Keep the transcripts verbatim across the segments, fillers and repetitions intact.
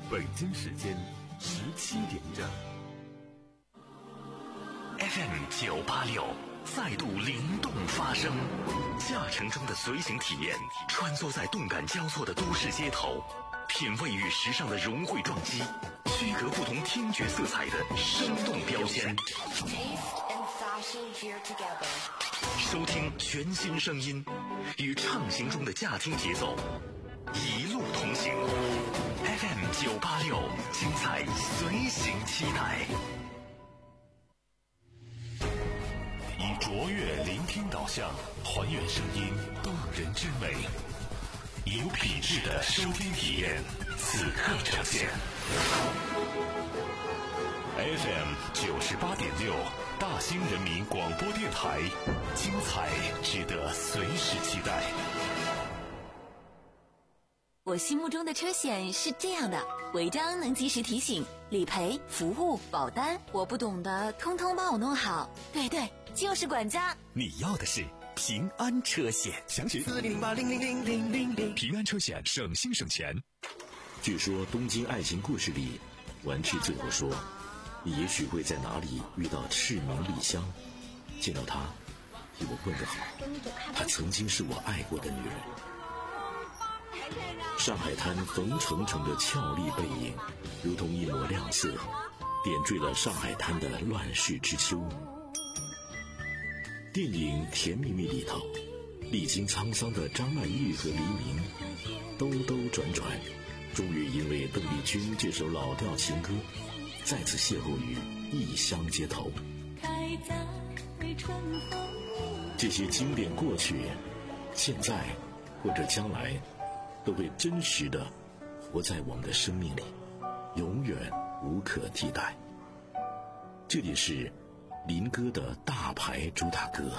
北京时间十七点整。 F M 九八六再度灵动发声，驾乘中的随行体验，穿梭在动感交错的都市街头，品味与时尚的融汇撞击，区隔不同听觉色彩的生动标签。收听全新声音，与畅行中的驾听节奏一路同行。F M 九八六，精彩随行期待。 以卓越聆听导向，还原声音动人之美，有品质的收听体验，此刻呈现。F M 九十八点六，大兴人民广播电台，精彩值得随时期待。 我心目中的车险是这样的：违章能及时提醒，理赔、服务、保单，我不懂的通通帮我弄好。对对，就是管家。 你要的是平安车险，详询四零零八零零零零零零。 平安车险，省心省钱。 据说东京爱情故事里，完治最后说，你也许会在哪里遇到赤名丽香，见到她替我问个好，她曾经是我爱过的女人。上海滩冯程程的俏丽背影，如同一抹亮色，点缀了上海滩的乱世之秋。电影《甜蜜蜜》里头，历经沧桑的张曼玉和黎明兜兜转转，终于因为邓丽君这首老调情歌，再次邂逅于异乡街头。这些经典过去，现在或者将来，都会真实的活在我们的生命里，永远无可替代。这里是林哥的大牌主打歌。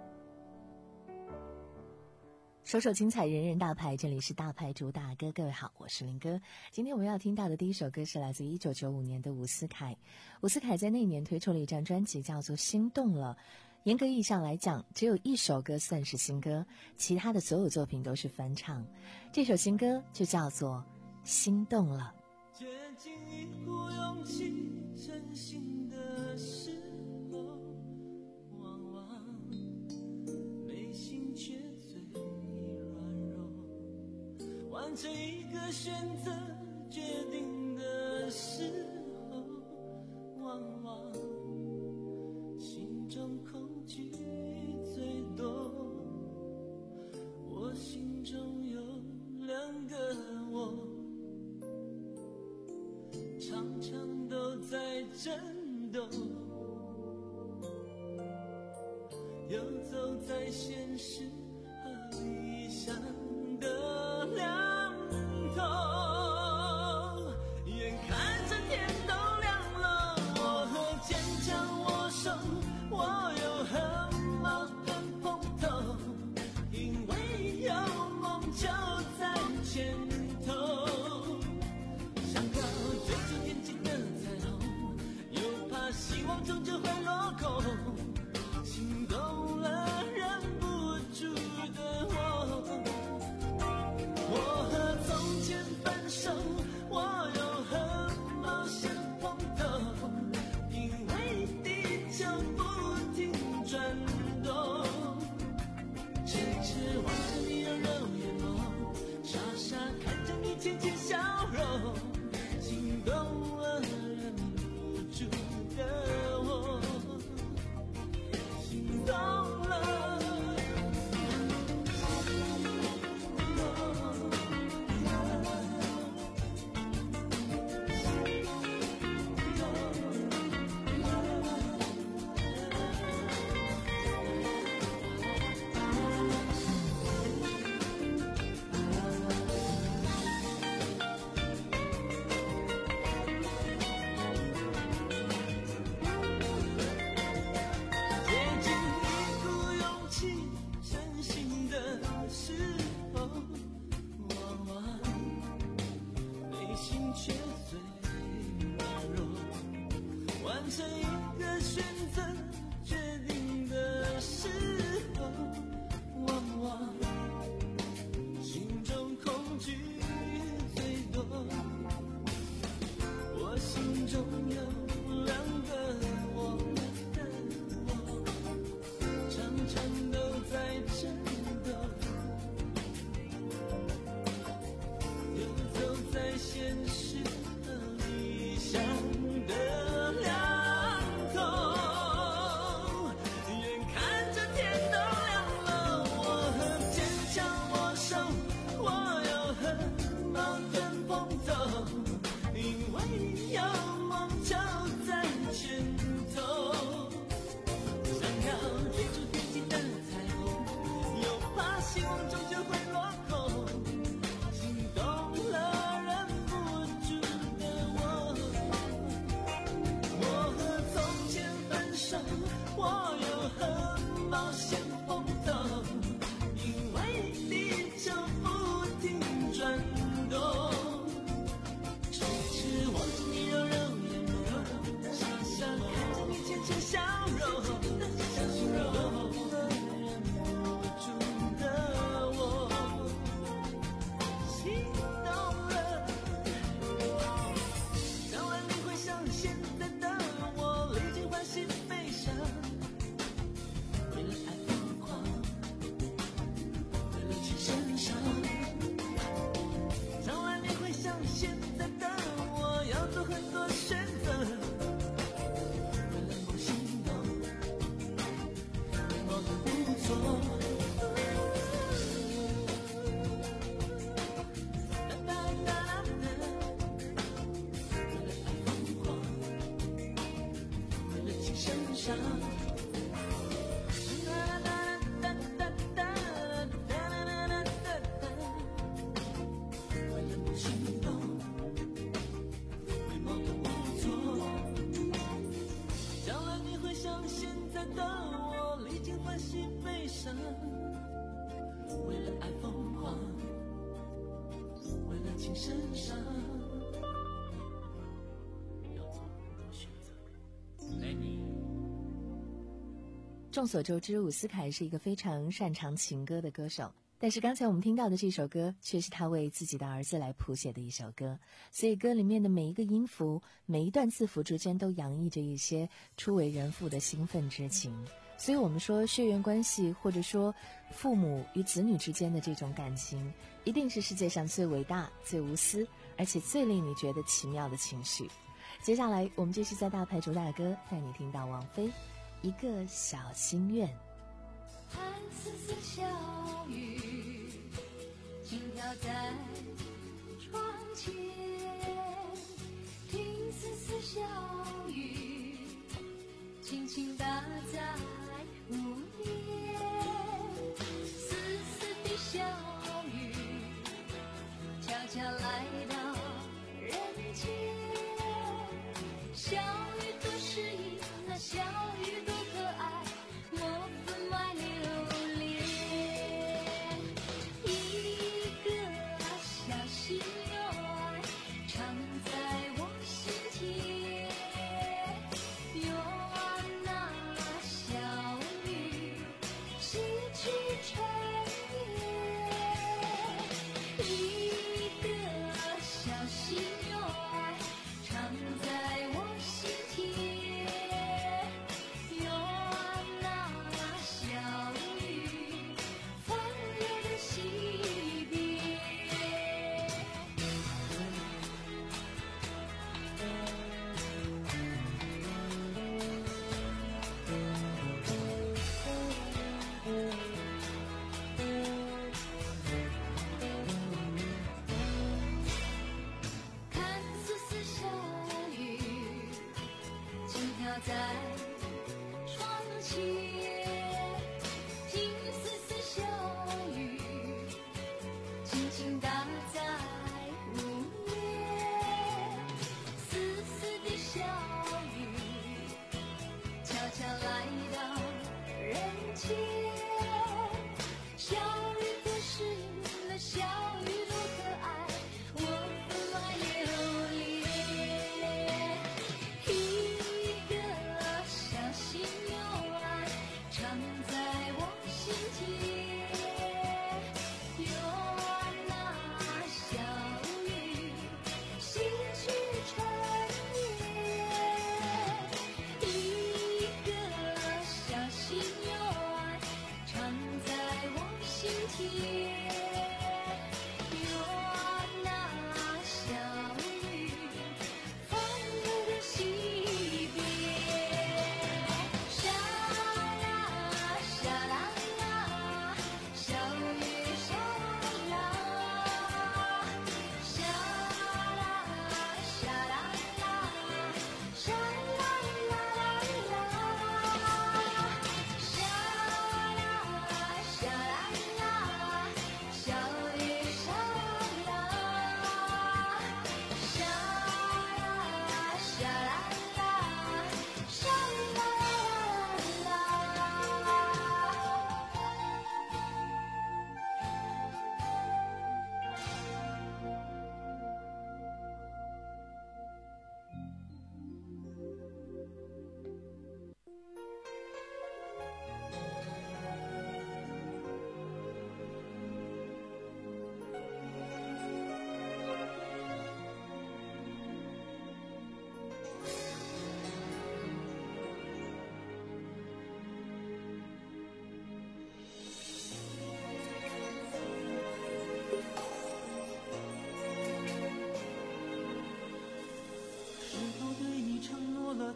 首首精彩，人人大牌，这里是大牌主打歌。各位好，我是林哥。今天我们要听到的第一首歌是来自一九九五年的伍思凯。伍思凯在那年推出了一张专辑叫做《心动了》，严格意义上来讲，只有一首歌算是新歌，其他的所有作品都是翻唱。这首新歌就叫做《心动了》。 接近一股勇气，真心的时候，往往内心却最软弱。完成一个选择决定的时候，往往心中恐惧最多。我心中有两个我，常常都在震动，游走在现实和理想的两头，眼看着天都亮了，我和坚强握手，我又和矛盾碰头，因为有梦就在前头，想靠追逐天际的彩虹，又怕希望终究会落空，心动了忍不住的我，我和从前分手，我又和冒险碰头，因为地球不停转动，痴痴望着你的肉眼眸，傻傻看着你浅浅笑容，心动了忍不住的我，心动了。 现在的我要做很多选择，为了梦心动，我都不错。为了爱疯狂，为了情深伤，要做很多选择。Lenny。 众所周知，伍思凯是一个非常擅长情歌的歌手，但是刚才我们听到的这首歌却是他为自己的儿子来谱写的一首歌，所以歌里面的每一个音符，每一段字符之间都洋溢着一些初为人父的兴奋之情。所以我们说血缘关系，或者说父母与子女之间的这种感情，一定是世界上最伟大、最无私，而且最令你觉得奇妙的情绪。接下来我们继续在大牌主打歌带你听到王菲一个小心愿。 看丝丝小雨轻飘在窗前，听丝丝小雨轻轻打在屋檐，丝丝的小雨悄悄来到人间，小雨多诗意，那小雨多可爱，我分外留恋。一个小心愿藏在我心田，愿那小雨细去成叶。一个小心愿藏在我心田，愿那小雨放热的西边。看丝丝小雨轻飘在窗前，听丝丝小雨轻轻打在屋檐，丝丝的小雨悄悄来到人间，小雨多诗意，那小雨多可爱，我分外留恋。一个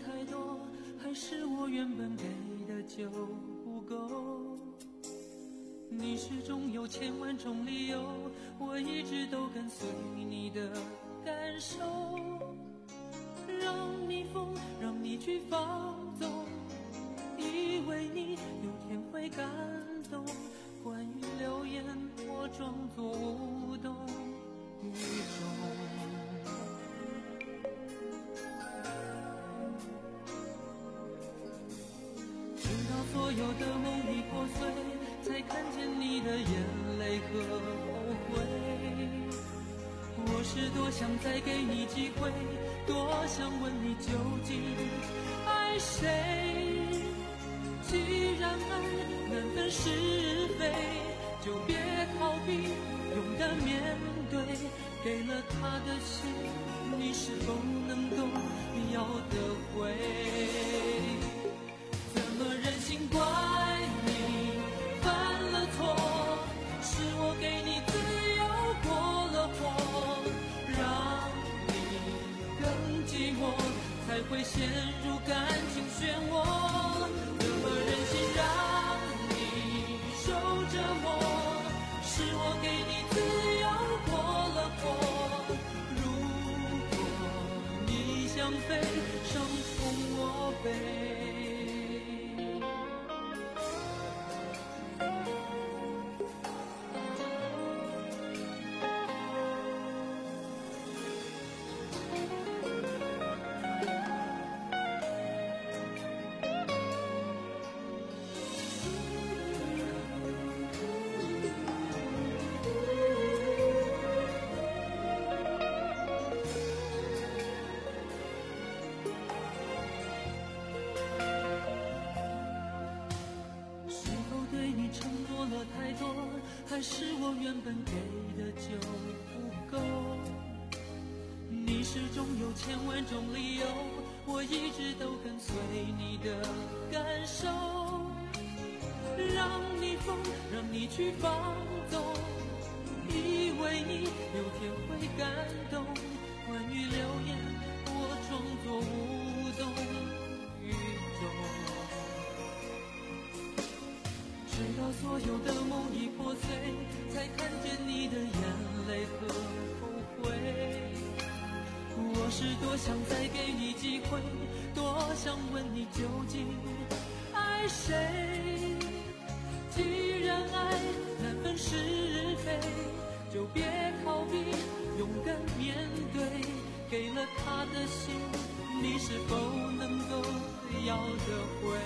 太多，还是我原本给的就不够？你始终有千万种理由，我一直都跟随你的感受，让你疯，让你去放纵，以为你有天会感动。关于流言，我装作无动于衷。直到所有的梦已破碎，才看见你的眼泪和后悔。我是多想再给你机会，多想问你究竟爱谁。既然爱难分是非，就别逃避，勇敢面对。给了他的心，你是否能够要得回？怎么忍心怪你犯了错？是我给你自由过了火，让你更寂寞，才会陷入感情漩涡。怎么忍心让你受折磨？是我给你自由过了火。如果你想飞，伤痛我背。太多，还是我原本给的就不够？你始终有千万种理由，我一直都跟随你的感受，让你疯，让你去放纵，以为你有天会感动。关于流言，我装作无动于衷。直到所有的梦已破碎，才看见你的眼泪和后悔。我是多想再给你机会，多想问你究竟爱谁。既然爱难分是非，就别逃避，勇敢面对。给了他的心，你是否能够要得回？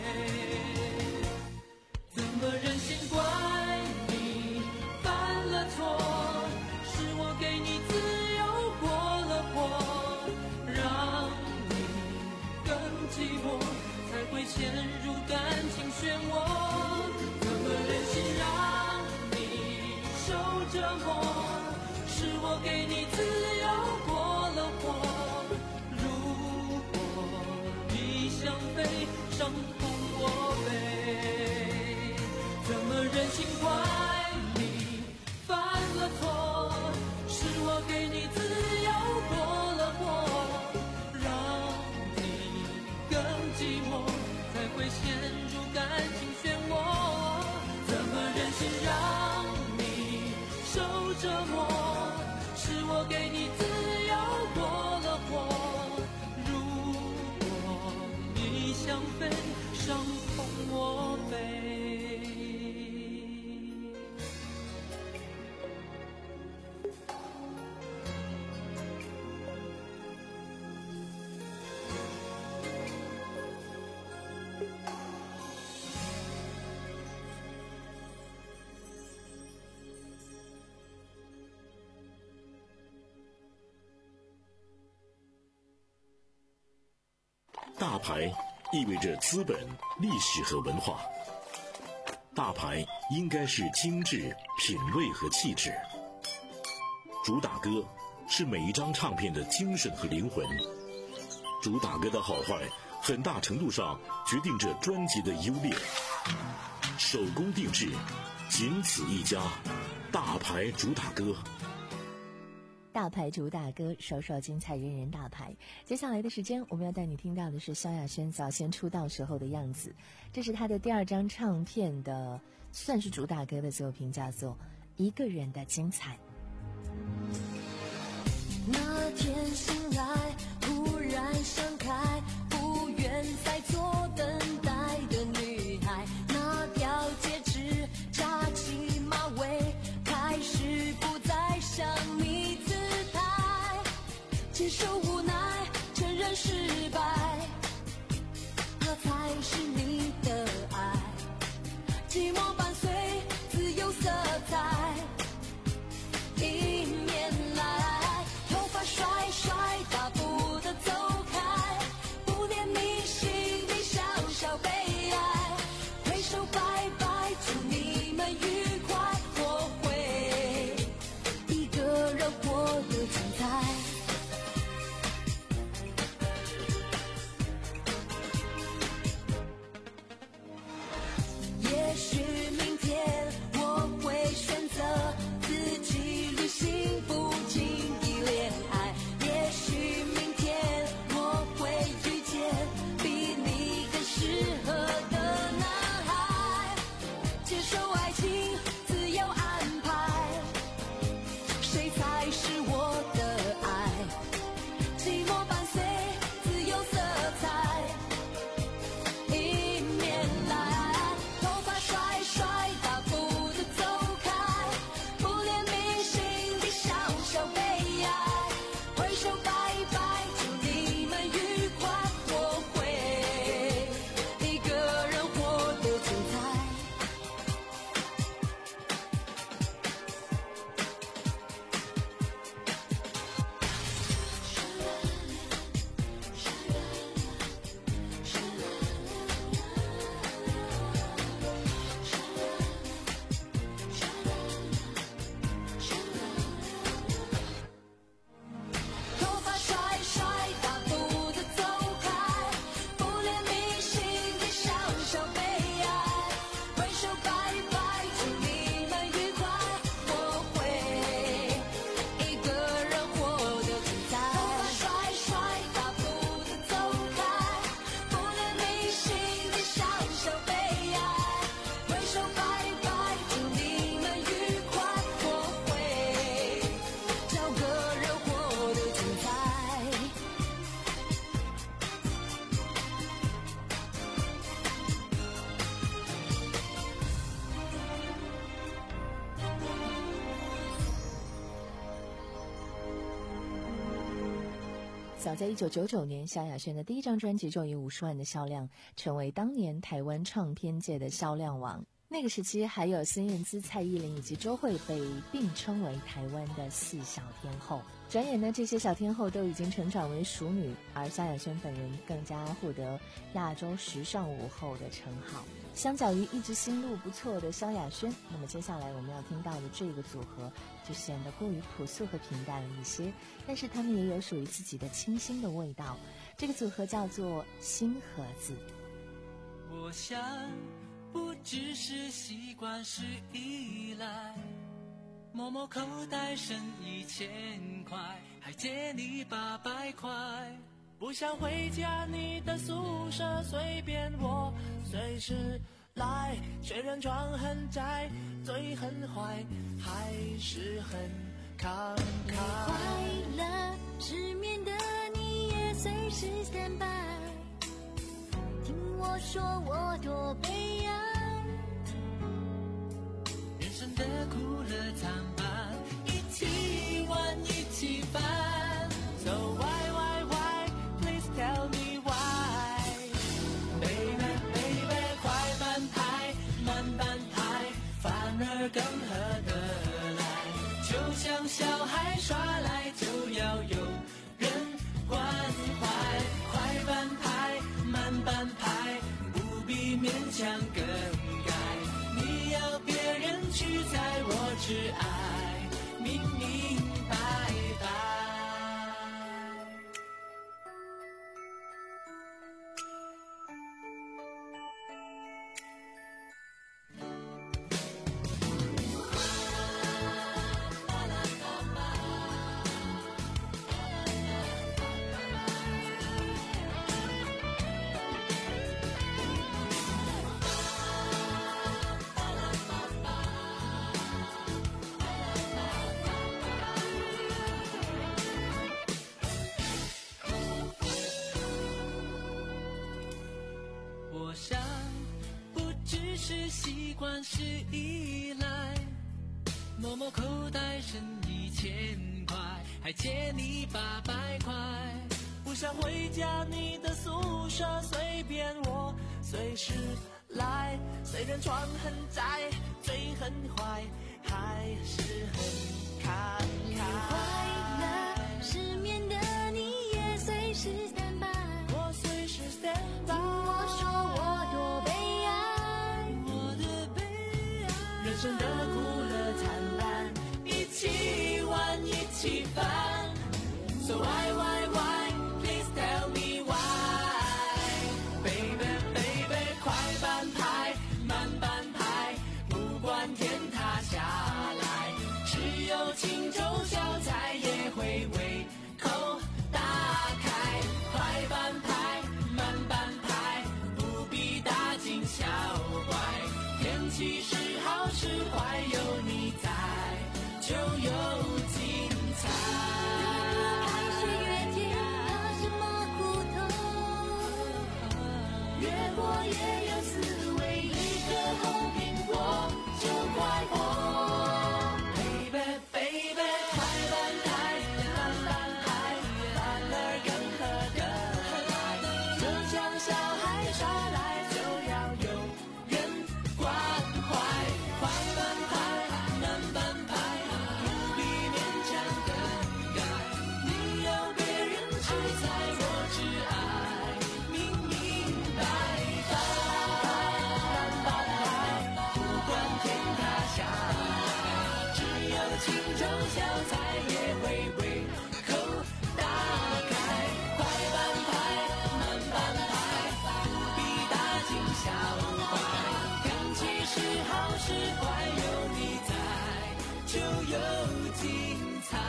怎么忍心怪你犯了错？是我给你自由过了火，让你更寂寞，才会陷入感情漩涡。怎么忍心让你受折磨？是我给你自由过了火。如果你想飞，伤痛我背。怎么忍心怪你犯了错？是我给你自由过了火，让你更寂寞，才会陷入感情漩涡。怎么忍心让你受折磨？是我给你自由过了火。如果你想飞，伤痛我背。 大牌意味着资本、历史和文化。大牌应该是精致、品味和气质。主打歌是每一张唱片的精神和灵魂。主打歌的好坏，很大程度上决定着专辑的优劣。手工定制，仅此一家，大牌主打歌。 大牌主打歌，首首精彩，人人大牌。接下来的时间，我们要带你听到的是萧亚轩早先出道时候的样子。这是她的第二张唱片的，算是主打歌的作品，叫做《一个人的精彩》。 那天醒来，忽然想开，不愿再做等待的女孩。那条戒指，扎起马尾，开始不再像你姿态。接受无奈，承认失败，它才是你的爱。寂寞伴随自由色彩，迎面来，头发甩甩，大步的走开，不怜悯心里小小悲哀，挥手拜拜，祝你们愉快，我会一个人活得精彩。也许明天我会选择自己旅行，不经意恋爱。也许明天我会遇见比你更适合的男孩。接受爱情，自由安排，谁才是我的爱？寂寞伴随自由色彩，迎面来，头发甩甩，大步的走开，不怜悯心里小小悲哀，挥手拜拜，祝你们愉快，我会一个人活得精彩。头发甩甩，大步的走开，不怜悯心里小小悲哀，挥手拜拜，祝你们愉快，我会一个人活得精彩。头发甩甩，大步的走开，不怜悯心里小小悲哀，挥手拜拜，祝你们愉快，我会找个人活得精彩。 早在一九九九年，萧亚轩的第一张专辑就以五十万的销量，成为当年台湾唱片界的销量王。那个时期，还有孙燕姿、蔡依林以及周蕙被并称为台湾的四小天后。转眼呢，这些小天后都已经成长为熟女，而萧亚轩本人更加获得亚洲时尚舞后的称号。相较于一直心路不错的萧亚轩，那么接下来我们要听到的这个组合就显得过于朴素和平淡了一些，但是他们也有属于自己的清新的味道。这个组合叫做新盒子。 我想不只是习惯，是依赖，摸摸口袋剩一千块，还借你八百块，不想回家你的宿舍随便我随时来，虽然床很窄，嘴很坏，还是很慷慨。 快乐失眠的你也随时 stand by， 听我说我多悲哀， 人生的苦乐参半，一起玩一起翻。So why why why please tell me why baby baby 快半拍慢半拍，反而更合得来，就像小孩耍赖就要有人关怀，快半拍慢半拍，不必勉强更改，你要别人去猜我只爱想不只是习惯，是依赖。某某口袋剩一千块，还借你八百块。不想回家你的宿舍，随便我随时来。虽然床很窄，嘴很坏，还是很慷慨。 坏了，失眠的你也随时 stand by， 我随时 stand by。 听我说我多悲哀， 我的悲哀，人生的苦乐惨淡，一起玩一起翻。 So why why why please tell me why baby baby 快半拍慢半拍，不管天塌下来，只有青州小菜也会胃口打开。快半拍慢半拍，不必大惊小怪，天气是好是坏，有你在就有精彩。 开学越甜，怕什么苦头？越过也有滋味，一个红苹果就快活。 Baby baby 快半拍慢半拍，反而更合得来，就像小孩耍赖，就要有人关怀。快半拍慢半拍，不必勉强更改，你有别人吃菜，我只爱明明白白。慢半拍，不管天塌下来，只有青州小菜也会胃口打开。快半拍慢半拍，不必大惊小怪，天气是好是坏，有你在就有精彩。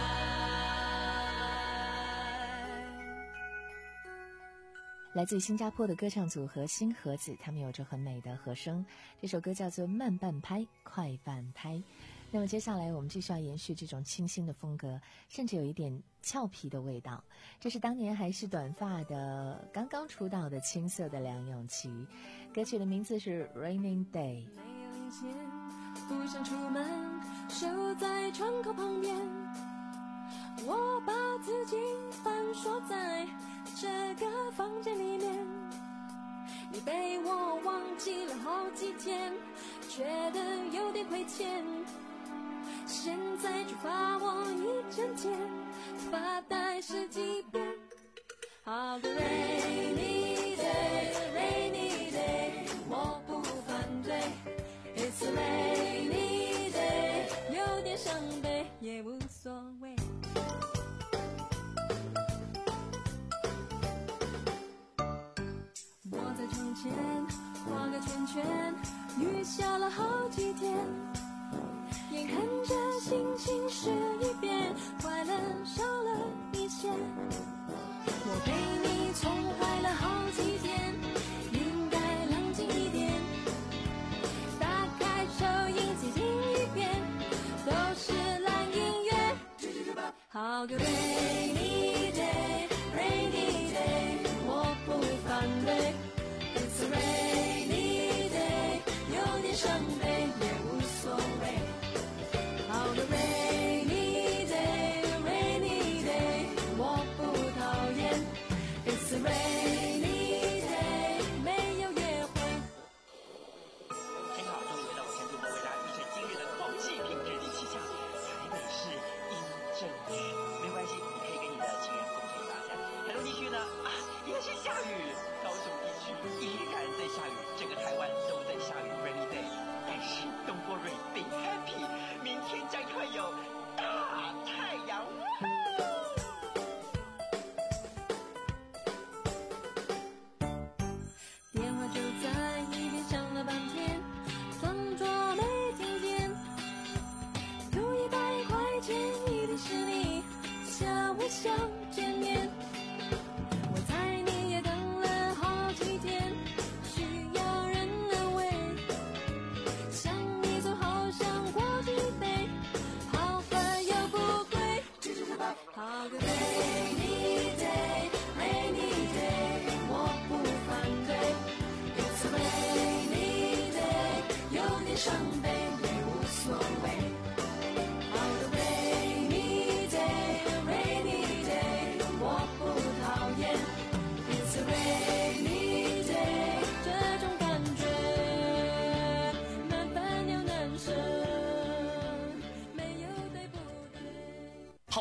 来自于新加坡的歌唱组合新盒子，他们有着很美的和声。这首歌叫做《慢半拍，快半拍》。那么接下来我们继续要延续这种清新的风格，甚至有一点俏皮的味道。这是当年还是短发的、刚刚出道的青涩的梁咏琪，歌曲的名字是《Raining Day》。 没有零钱，不想出门，守在窗口旁边。我把自己反锁在这个房间里面，你被我忘记了好几天，觉得有点亏欠。现在就罚我一整天，发呆十几遍。好个 rainy day rainy day， 我不反对。It's a rainy day， 有点伤悲也无所谓。我在窗前画个圈圈，雨下了好几天，眼看着心情是一变，快乐少了一些。我陪你宠坏了好几天，应该冷静一点。打开收音机听一遍，都是烂音乐。好个 rainy day rainy day， 我不反对。It's a rainy day， 有点伤悲也无所谓。好个 rainy day rainy day， 我不讨厌。It's a rainy day， 没有约会。 听好，各位回到前度为大家预测今日的空气品质第七项，台北市阴阵雨，没关系，你可以跟你的情人共同打伞。台中地区呢啊，也是下雨，高雄地区依然在下雨，整个台湾都在下雨 rainy day， 但是 don't worry be happy， 明天将会有大太阳。 电话就在一边响了半天，装作没听见。图一百块钱，一定是你笑我想见面。我猜你也等了好几天，需要人安慰。想你总好想过几杯，好喝又不贵。好个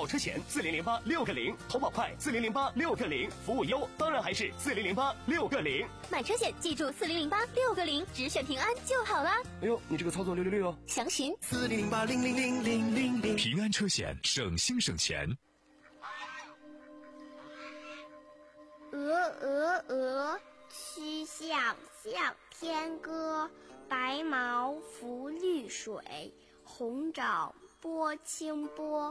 车险四零零八六个零，投保快四零零八六个零，服务优当然还是四零零八六个零。 买车险记住四零零八六个零，只选平安就好了。 哎呦，你这个操作六六六哦！ 详询四零零八零零零零零零。 平安车险，省心省钱。 鹅鹅鹅，曲项向天歌。白毛浮绿水，红掌拨清波。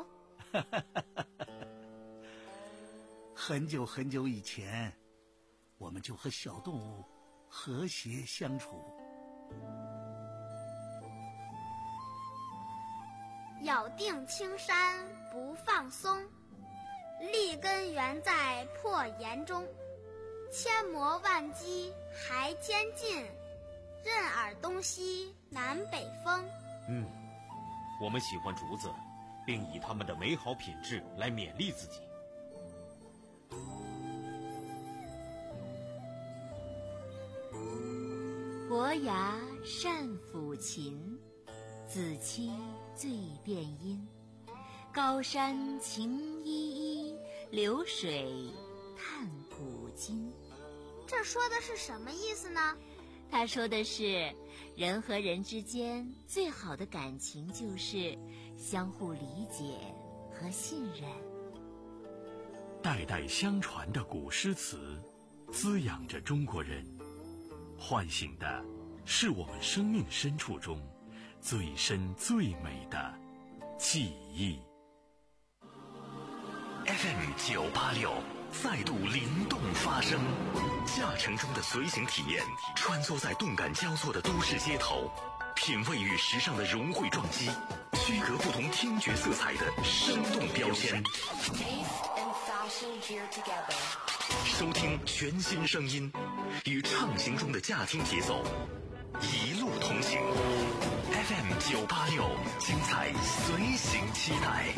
很久很久以前，我们就和小动物和谐相处。 咬定青山不放松，立根原在破岩中。千磨万击还坚劲，任尔东西南北风。 嗯，我们喜欢竹子，并以它们的美好品质来勉励自己。 伯牙善抚琴，子期最辨音。高山晴依依，流水叹古今。 这说的是什么意思呢？ 他说的是，人和人之间最好的感情就是相互理解和信任。 代代相传的古诗词，滋养着中国人，唤醒的是我们生命深处中最深最美的记忆。 F M 九八六再度灵动发声，驾乘中的随行体验，穿梭在动感交错的都市街头，品味与时尚的融汇撞击，区隔不同听觉色彩的生动标签。收听全新声音，与畅行中的驾听节奏，一路同行。F M 九八六，精彩随行期待。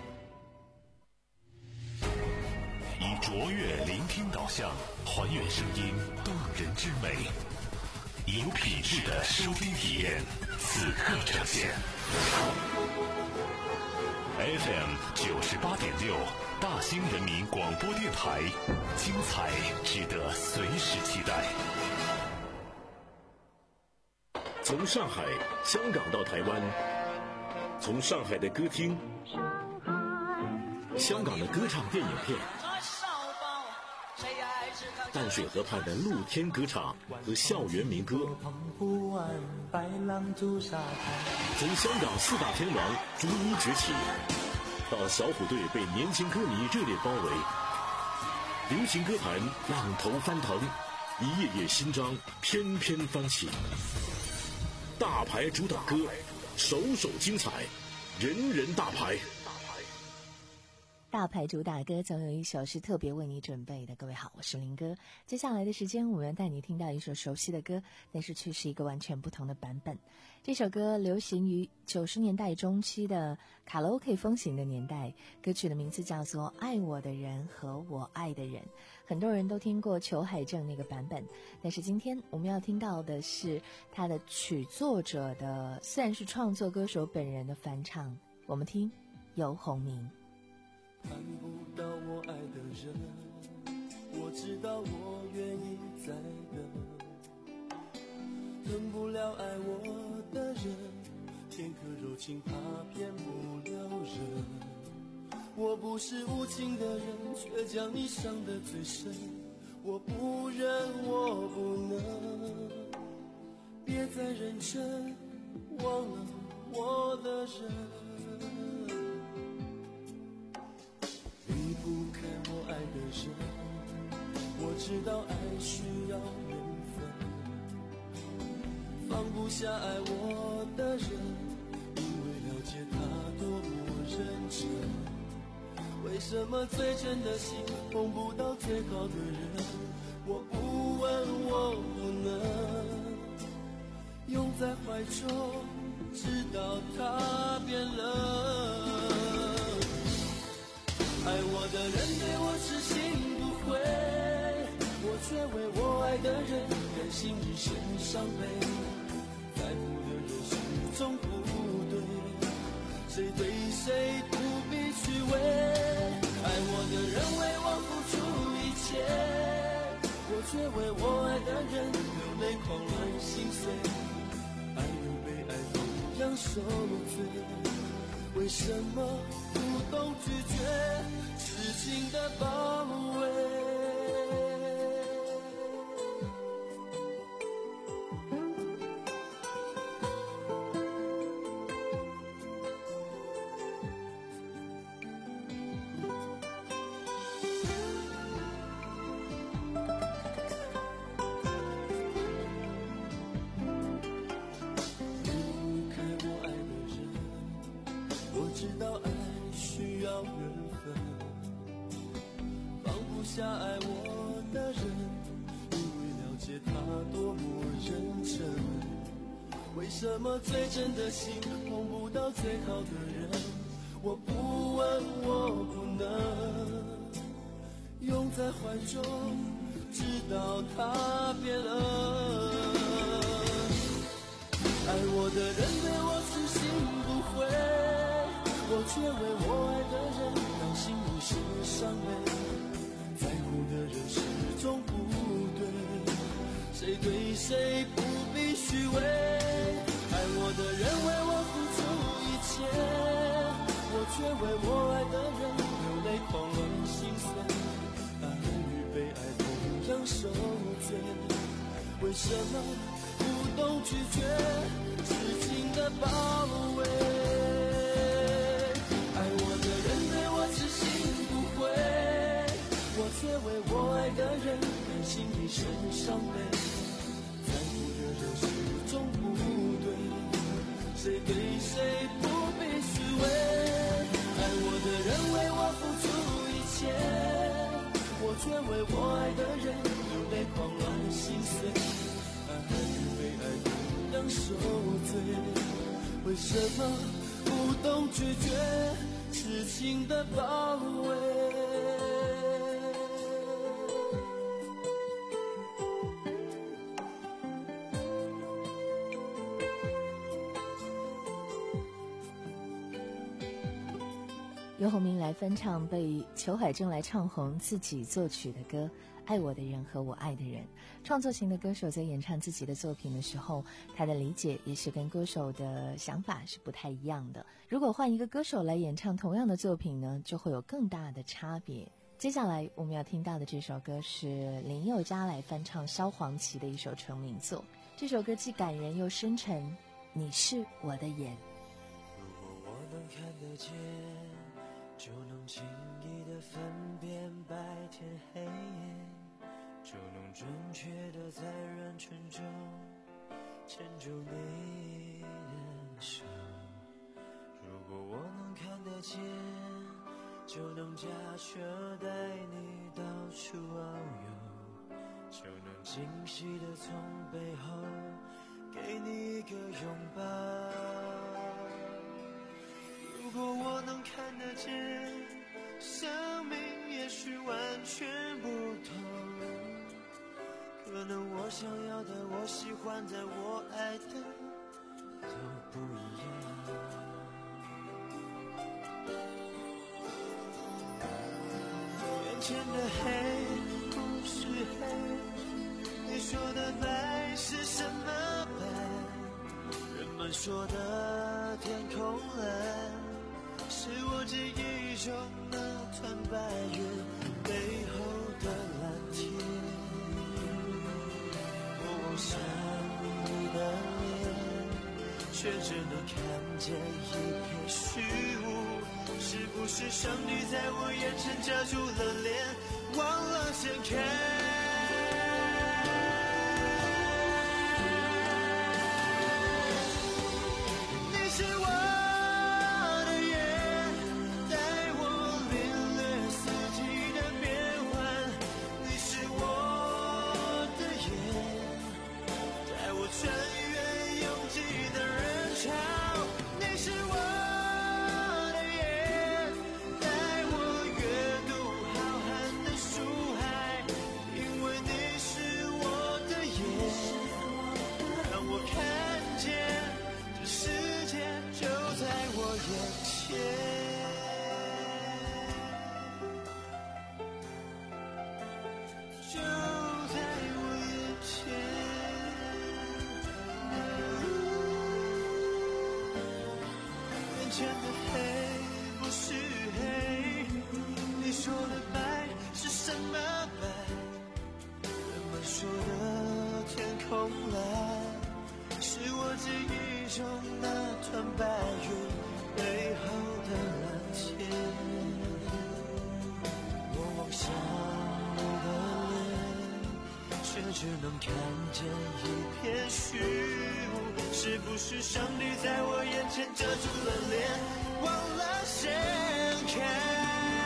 以卓越聆听导向，还原声音动人之美，有品质的收听体验，此刻呈现。F M 九十八点六，大兴人民广播电台，精彩值得随时期待。 从上海、香港到台湾，从上海的歌厅、香港的歌唱电影片，淡水河畔的露天歌唱和校园民歌，从香港四大天王逐一崛起，到小虎队被年轻歌迷热烈包围，流行歌坛浪头翻腾，一页页新章翩翩翻起。大牌主打歌，首首精彩，人人大牌。 大牌主打歌总有一首是特别为你准备的。各位好，我是林哥。接下来的时间，我们要带你听到一首熟悉的歌，但是却是一个完全不同的版本。这首歌流行于九十年代中期的卡拉 OK 风行的年代，歌曲的名字叫做《爱我的人和我爱的人》。很多人都听过裘海正那个版本，但是今天我们要听到的是他的曲作者的，虽然是创作歌手本人的翻唱。我们听游鸿明。 看不到我爱的人，我知道我愿意再等，等不了爱我的人，天可柔情怕骗不了人。我不是无情的人，却将你伤得最深，我不忍我不能，别再认真忘了我的人。离不开我爱的人，我知道爱需要缘分，放不下爱我的人，因为了解他多么认真。为什么最真的心碰不到最好的人？我不问我不能，拥在怀中直到他变冷。爱我的人对我痴心不悔，我却为我爱的人甘心一生伤悲。在乎的人始终不对，谁对谁不必虚伪。 却为我爱的人流泪狂乱心碎，爱与被爱同样受罪，为什么不懂拒绝痴情的包围？下爱我的人，因为了解他多么认真。为什么最真的心碰不到最好的人？我不问，我不能拥在怀中，直到他变了。爱我的人对我痴心不悔，我却为我爱的人让心里是伤悲。在乎的人始终不对，谁对谁不必虚伪。爱我的人为我付出一切，我却为我爱的人流泪狂乱心碎。爱与被爱同样受罪，为什么不懂拒绝痴情的包围？爱我的人对我痴心不悔，我却为我爱的人甘心一生伤悲。在乎的人始终不对，谁对谁不必虚伪。爱我的人为我付出一切，我却为我爱的人流泪狂乱心碎。爱与被爱同样受罪，为什么不懂拒绝痴情的包围？ 由洪明来翻唱被裘海正来唱红自己作曲的歌《爱我的人和我爱的人》。创作型的歌手在演唱自己的作品的时候，他的理解也是跟歌手的想法是不太一样的。如果换一个歌手来演唱同样的作品呢，就会有更大的差别。接下来我们要听到的这首歌是林宥嘉来翻唱萧煌奇的一首成名作。这首歌既感人又深沉，你是我的眼。 如果我能看得见，就能轻易地分辨白天黑夜，就能准确地在人群中牵住你的手。如果我能看得见，就能驾车带你到处遨游，就能惊喜地从背后给你一个拥抱。如果我能看得见，生命也许完全不同，可能我想要的，我喜欢的，我爱的都不一样。眼前的黑不是黑，你说的白是什么白？人们说的天空蓝，是我记忆中那团白云背后的蓝天。我望向你的脸，却只能看见一片虚无。是不是上帝在我眼前遮住了脸，忘了掀开？浩瀚的慵懒，是我记忆中那团白云背后的蓝天。我望向你的脸，却只能看见一片虚无。是不是上帝在我眼前遮住了脸，忘了掀开？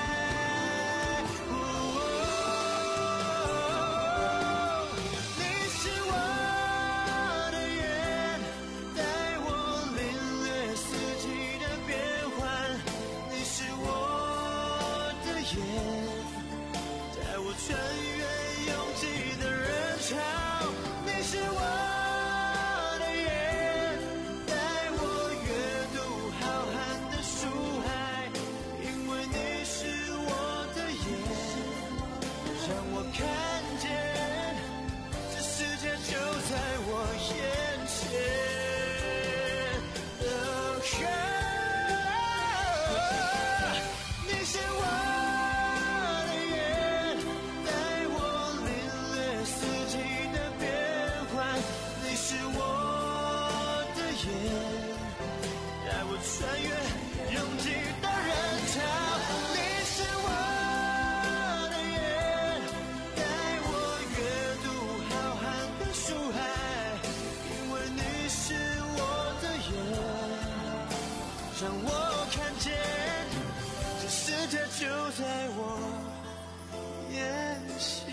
让我看见，这世界就在我眼前，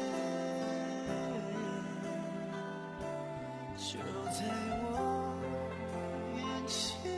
就在我眼前。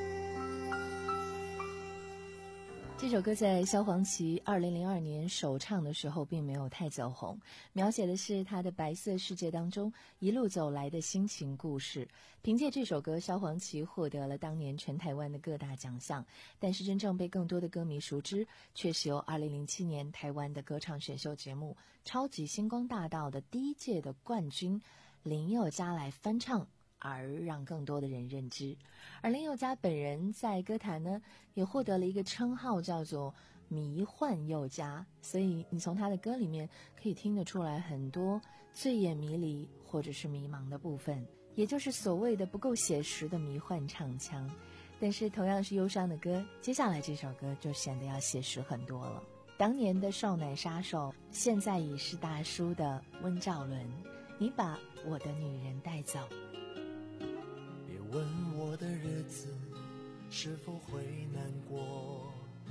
这首歌在萧煌奇二零零二年首唱的时候并没有太走红，描写的是他的白色世界当中一路走来的心情故事。凭借这首歌，萧煌奇获得了当年全台湾的各大奖项，但是真正被更多的歌迷熟知，却是由二零零七年台湾的歌唱选秀节目《超级星光大道》的第一届的冠军林宥嘉来翻唱，而让更多的人认知。而林宥嘉本人在歌坛呢，也获得了一个称号，叫做迷幻宥嘉，所以你从他的歌里面可以听得出来很多醉眼迷离或者是迷茫的部分，也就是所谓的不够写实的迷幻唱腔。但是同样是忧伤的歌，接下来这首歌就显得要写实很多了。当年的少奶杀手，现在已是大叔的温兆伦，你把我的女人带走。 别问我的日子是否会难过，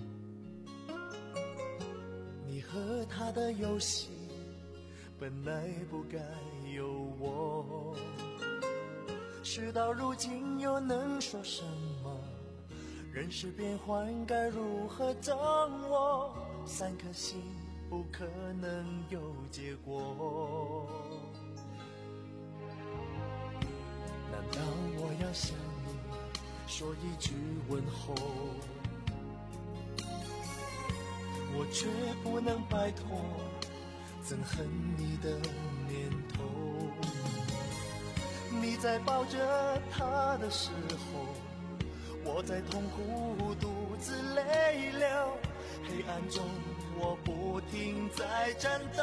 你和他的游戏本来不该有我，事到如今又能说什么？人事变幻该如何掌握？三颗心不可能有结果，难道我要向你说一句问候？我却不能摆脱憎恨你的念头。你在抱着他的时候，我在痛苦独自泪流，黑暗中我不停在战斗。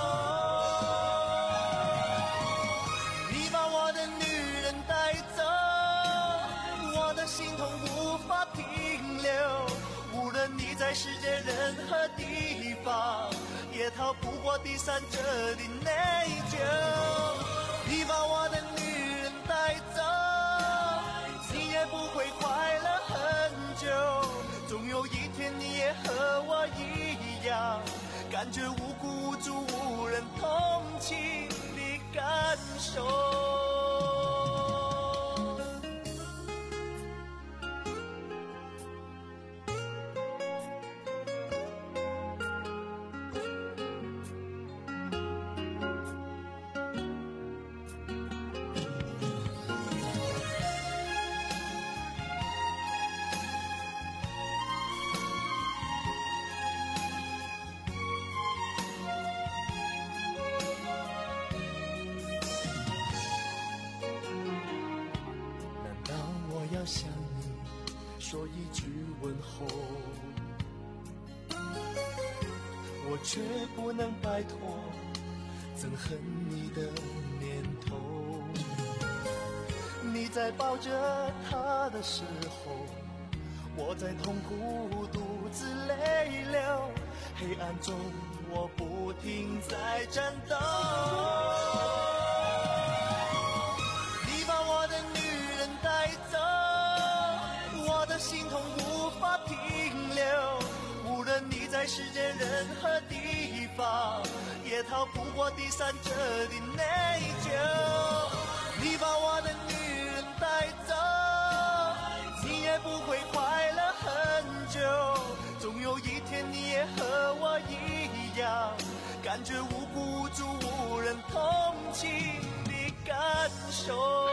你把我的女人带走，我的心痛无法停留，无论你在世界任何地方，也逃不过第三者的内疚。你把我的女人带走，你也不会快乐很久，总有一天你也和我一样，感觉无辜无助无人同情的感受。向你说一句问候，我却不能摆脱憎恨你的念头。 你在抱着他的时候，我在痛苦独自泪流，黑暗中我不停在战斗。你把我的女人带走，我的心痛无法停留，无论你在世界任何地方，也逃不过第三者的内疚。你把我的女人带走，你也不会快乐很久，总有一天你也和我一样，感觉无辜无助无人同情的感受。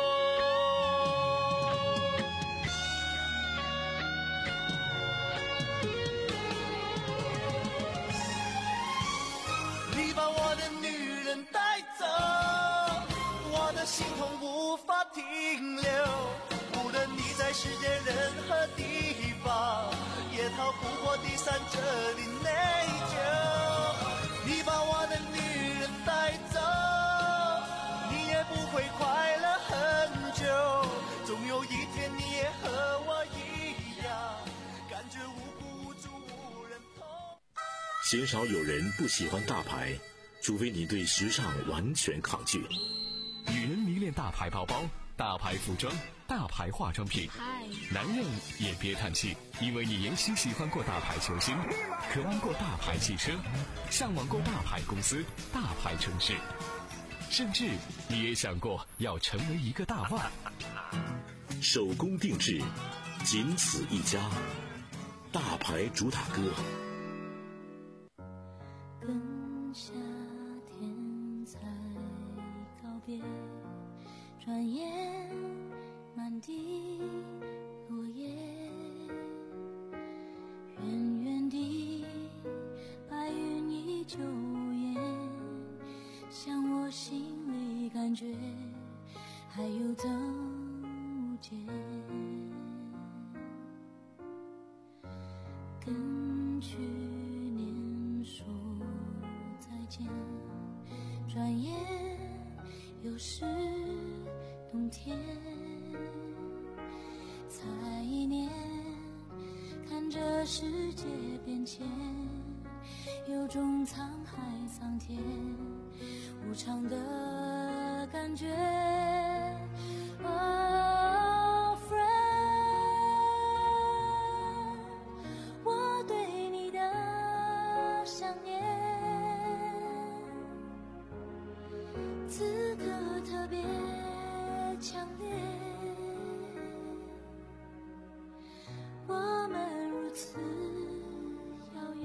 你把我的女人带走，我的心痛无法停留，无论你在世界任何地方，也逃不过第三者的内疚。你把我的女人带走，你也不会快乐很久，总有一天你也和我一样，感觉无辜无助无人同。 鲜少有人不喜欢大牌，除非你对时尚完全抗拒。 女人迷恋大牌包包、大牌服装、大牌化妆品，男人也别叹气，因为你也许喜欢过大牌球星，渴望过大牌汽车，向往过大牌公司、大牌城市，甚至你也想过要成为一个大腕。 手工定制，仅此一家，大牌主打歌。 跟夏天才告别，转眼满地落叶，远远地白云依旧延，像我心里感觉还有增无减。跟去年说再见，转眼又是冬天。才一年，看着世界变迁，有种沧海桑田无常的感觉。Oh friend， 我对你的想念，此刻特别强烈。我们如此遥远。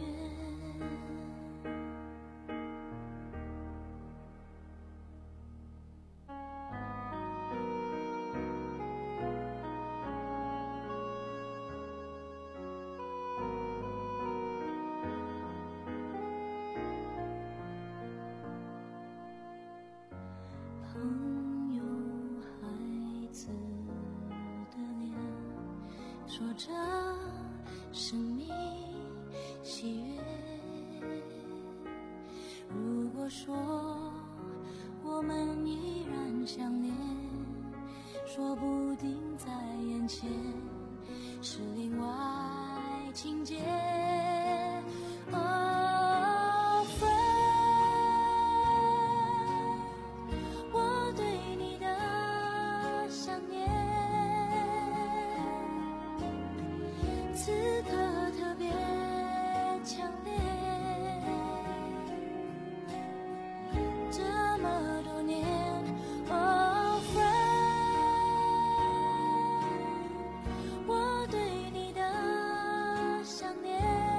朋友孩子的脸，说着生命喜悦。如果说我们依然相恋，说不定在眼前是另外情节。Oh friend， 我对你的想念，此刻特别强烈。这么多年 Oh friend， 我对你的想念，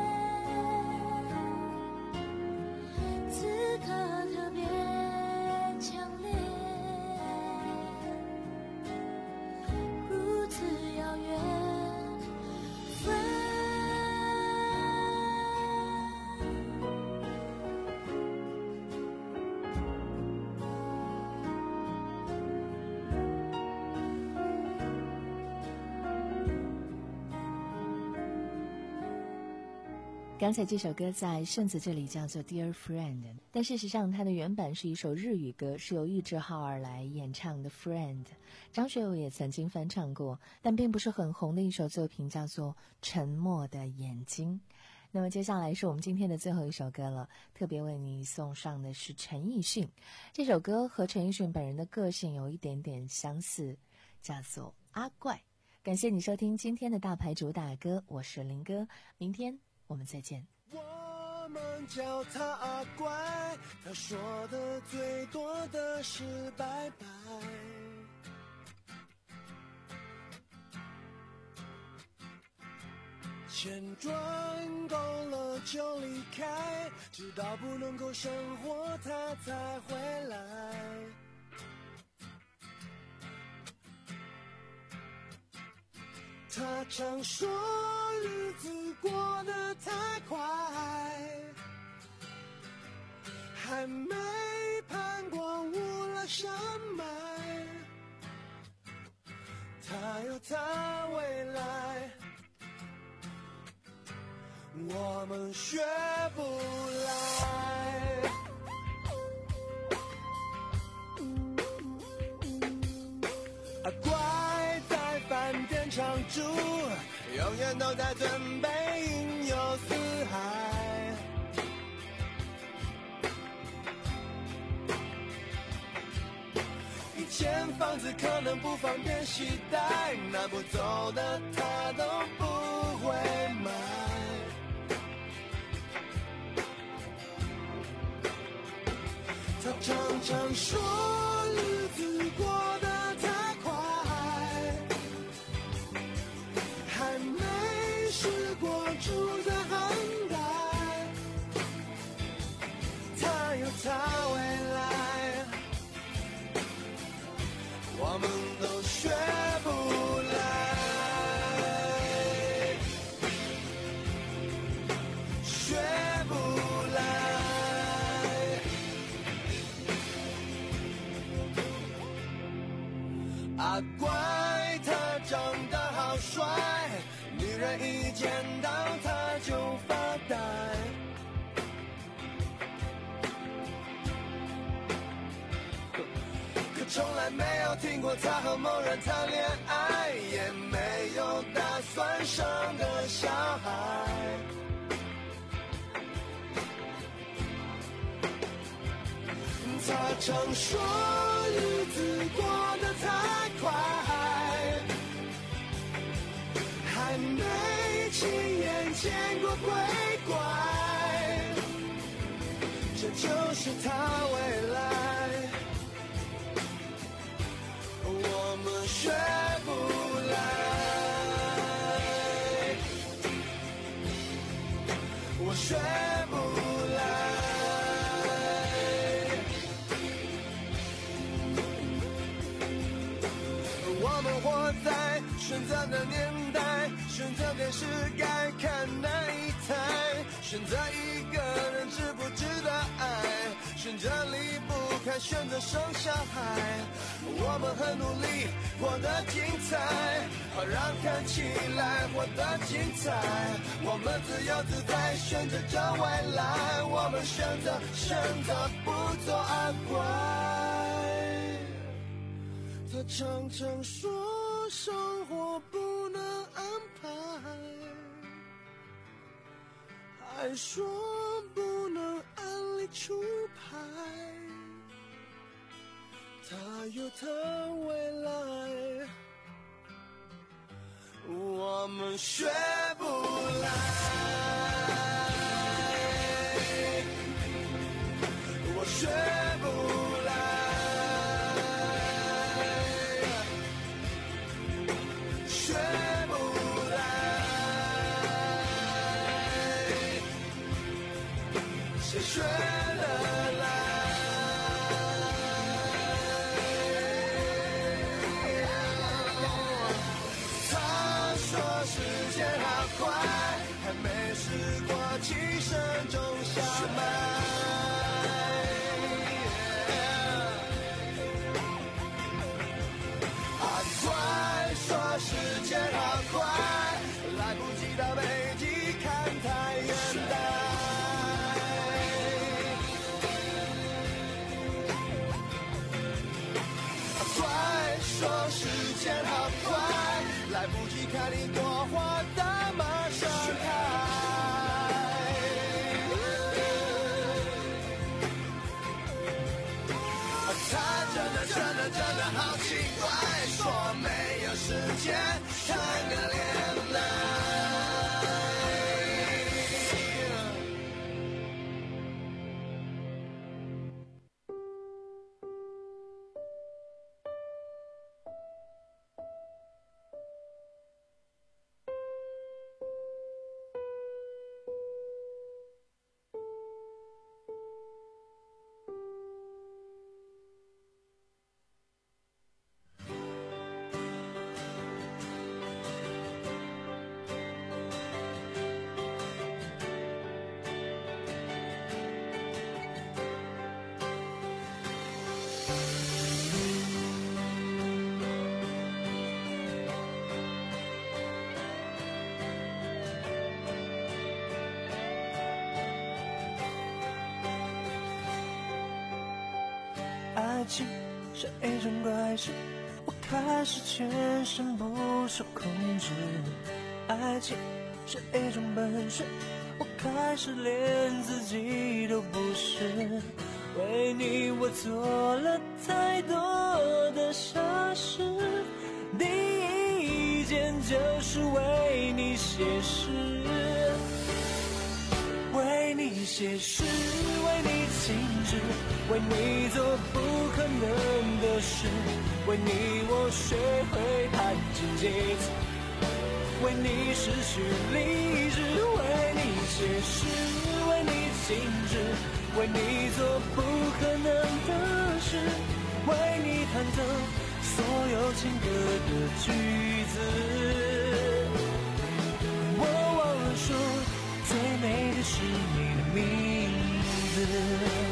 刚才这首歌在顺子这里叫做 Dear Friend， 但事实上它的原版是一首日语歌，是由玉置浩二来演唱的 Friend。 张学友也曾经翻唱过，但并不是很红的一首作品，叫做沉默的眼睛。那么接下来是我们今天的最后一首歌了，特别为你送上的是陈奕迅。这首歌和陈奕迅本人的个性有一点点相似，叫做阿怪。感谢你收听今天的大牌主打歌，我是林哥，明天我们再见。 我们叫他阿怪，他说的最多的是拜拜。钱赚够了就离开，直到不能够生活他才回来。他常说日子过得太快，还没攀过乌拉山脉。他有他未来，我们学不来。阿怪在饭店常住，永远都在准备云游四海。以前房子可能不方便携带，拿不走的他都不会买。他常常说日子过得太快，还没试过住在寒带。他有他未来，我们都学不来，学不来。阿怪他长得好帅，女人一见到他就发呆。可从来没有听过他和某人谈恋爱，也没有打算生个小孩。他常说日子过得太快，还没亲眼见过鬼怪。这就是他未来，我们学不来，我学不来。我们活在选择的年代，选择电视该看哪一台，选择一个人值不值得爱，选择离不开，选择生小孩。我们很努力活得精彩，好让看起来活得精彩。我们自由自在选择着未来，我们选择选择不做阿怪。他常常说生活不能安排，还说不能按理出牌。他有他未来，我们学不来，我学不来。学不来，谁学得来？他说时间好快，还没试过起身种小麦。阿怪说时间好快，来不及到北极看太阳。 里朵花怎么盛开？他真的真的真的好奇怪，说没有时间谈个恋爱。 爱情是一种怪事，我开始全身不受控制。爱情是一种本事，我开始连自己都不是。为你我做了太多的傻事，第一件就是为你写诗，为你写诗，为你静止，为你做不可能的事，为你我学会弹琴几次，为你失去理智，为你写诗，为你静止，为你做不可能的事，为你弹奏所有情歌的句子。我忘了说，最美的是你的名字。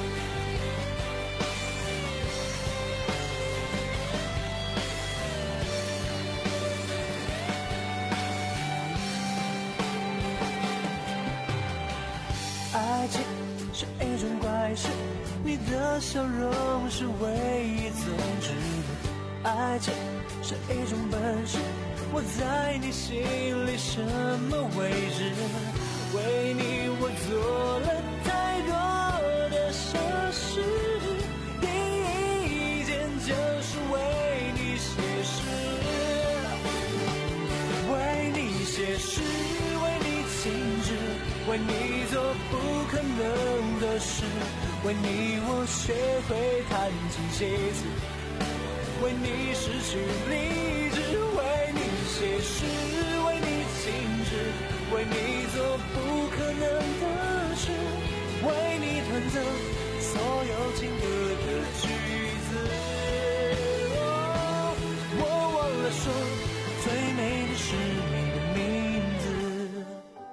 爱情是一种怪事，你的笑容是唯一宗旨。爱情是一种本事，我在你心里什么位置？为你我做了太多的傻事，第一件就是为你写诗，为你写诗，为你静止，为你做不可能的事，为你我学会弹琴几次，为你失去理智，为你写诗，为你静止，为你做不可能的事，为你弹奏所有情歌的句子。哦，我忘了说，最美的是你的名字。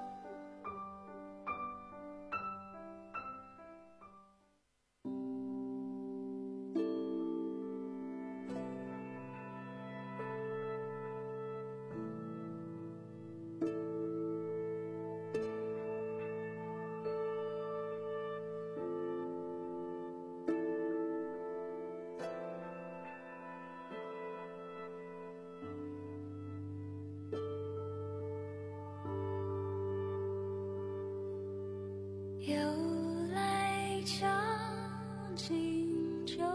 又来将进酒，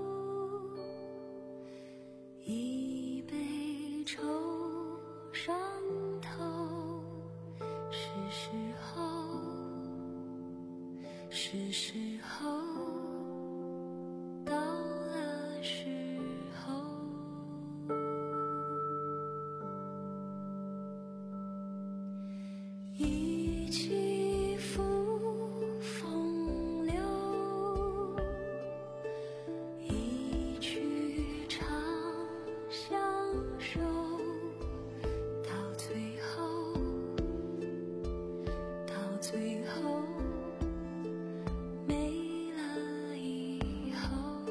一杯愁上头，是时候，是时候，到了时候。一起赴风流，一曲长相守，到最后，到最后没了以后。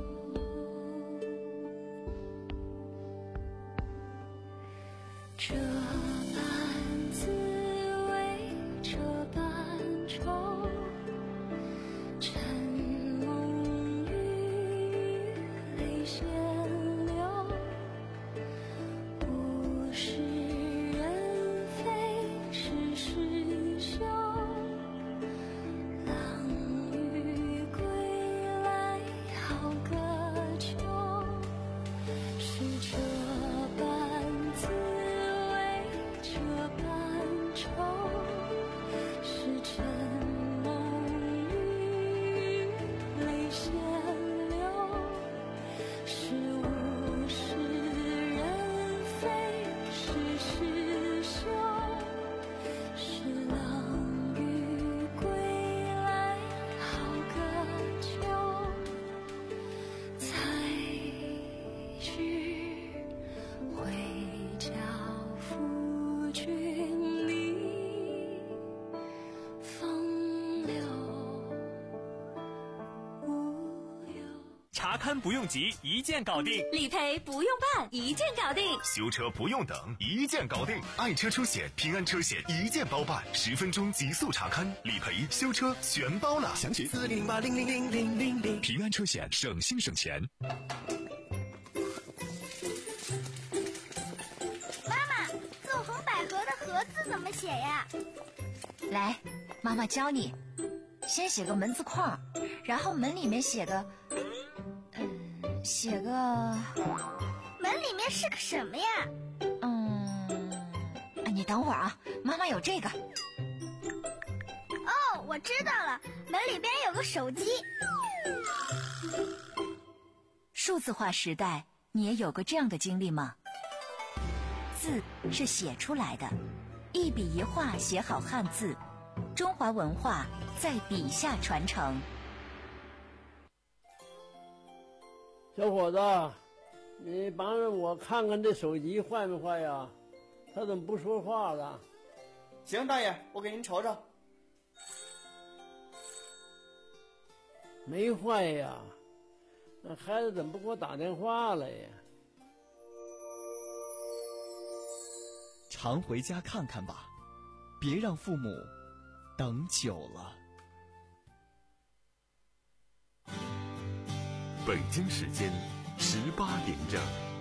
这般滋味，这般愁，晨梦雨，泪先流，物是人查看不用急，一键搞定； 理赔不用办，一键搞定； 修车不用等，一键搞定。爱车车险、平安车险一键包办，十分钟极速查看，理赔、修车全包了。详情四零八零零零零零零。平安车险，省心省钱。 妈妈，纵横捭阖的阖字怎么写呀？ 来，妈妈教你。先写个门字框，然后门里面写个，嗯，写个。 门里面是个什么呀？ 嗯，你等会儿啊，妈妈有这个。 哦，我知道了，门里边有个手机。 数字化时代，你也有过这样的经历吗？字是写出来的，一笔一画写好汉字，中华文化在笔下传承。 小伙子，你帮着我看看这手机坏没坏呀？他怎么不说话了？ 行，大爷，我给您瞅瞅。 没坏呀，那孩子怎么不给我打电话了呀？ 常回家看看吧，别让父母等久了。 北京时间十八点整。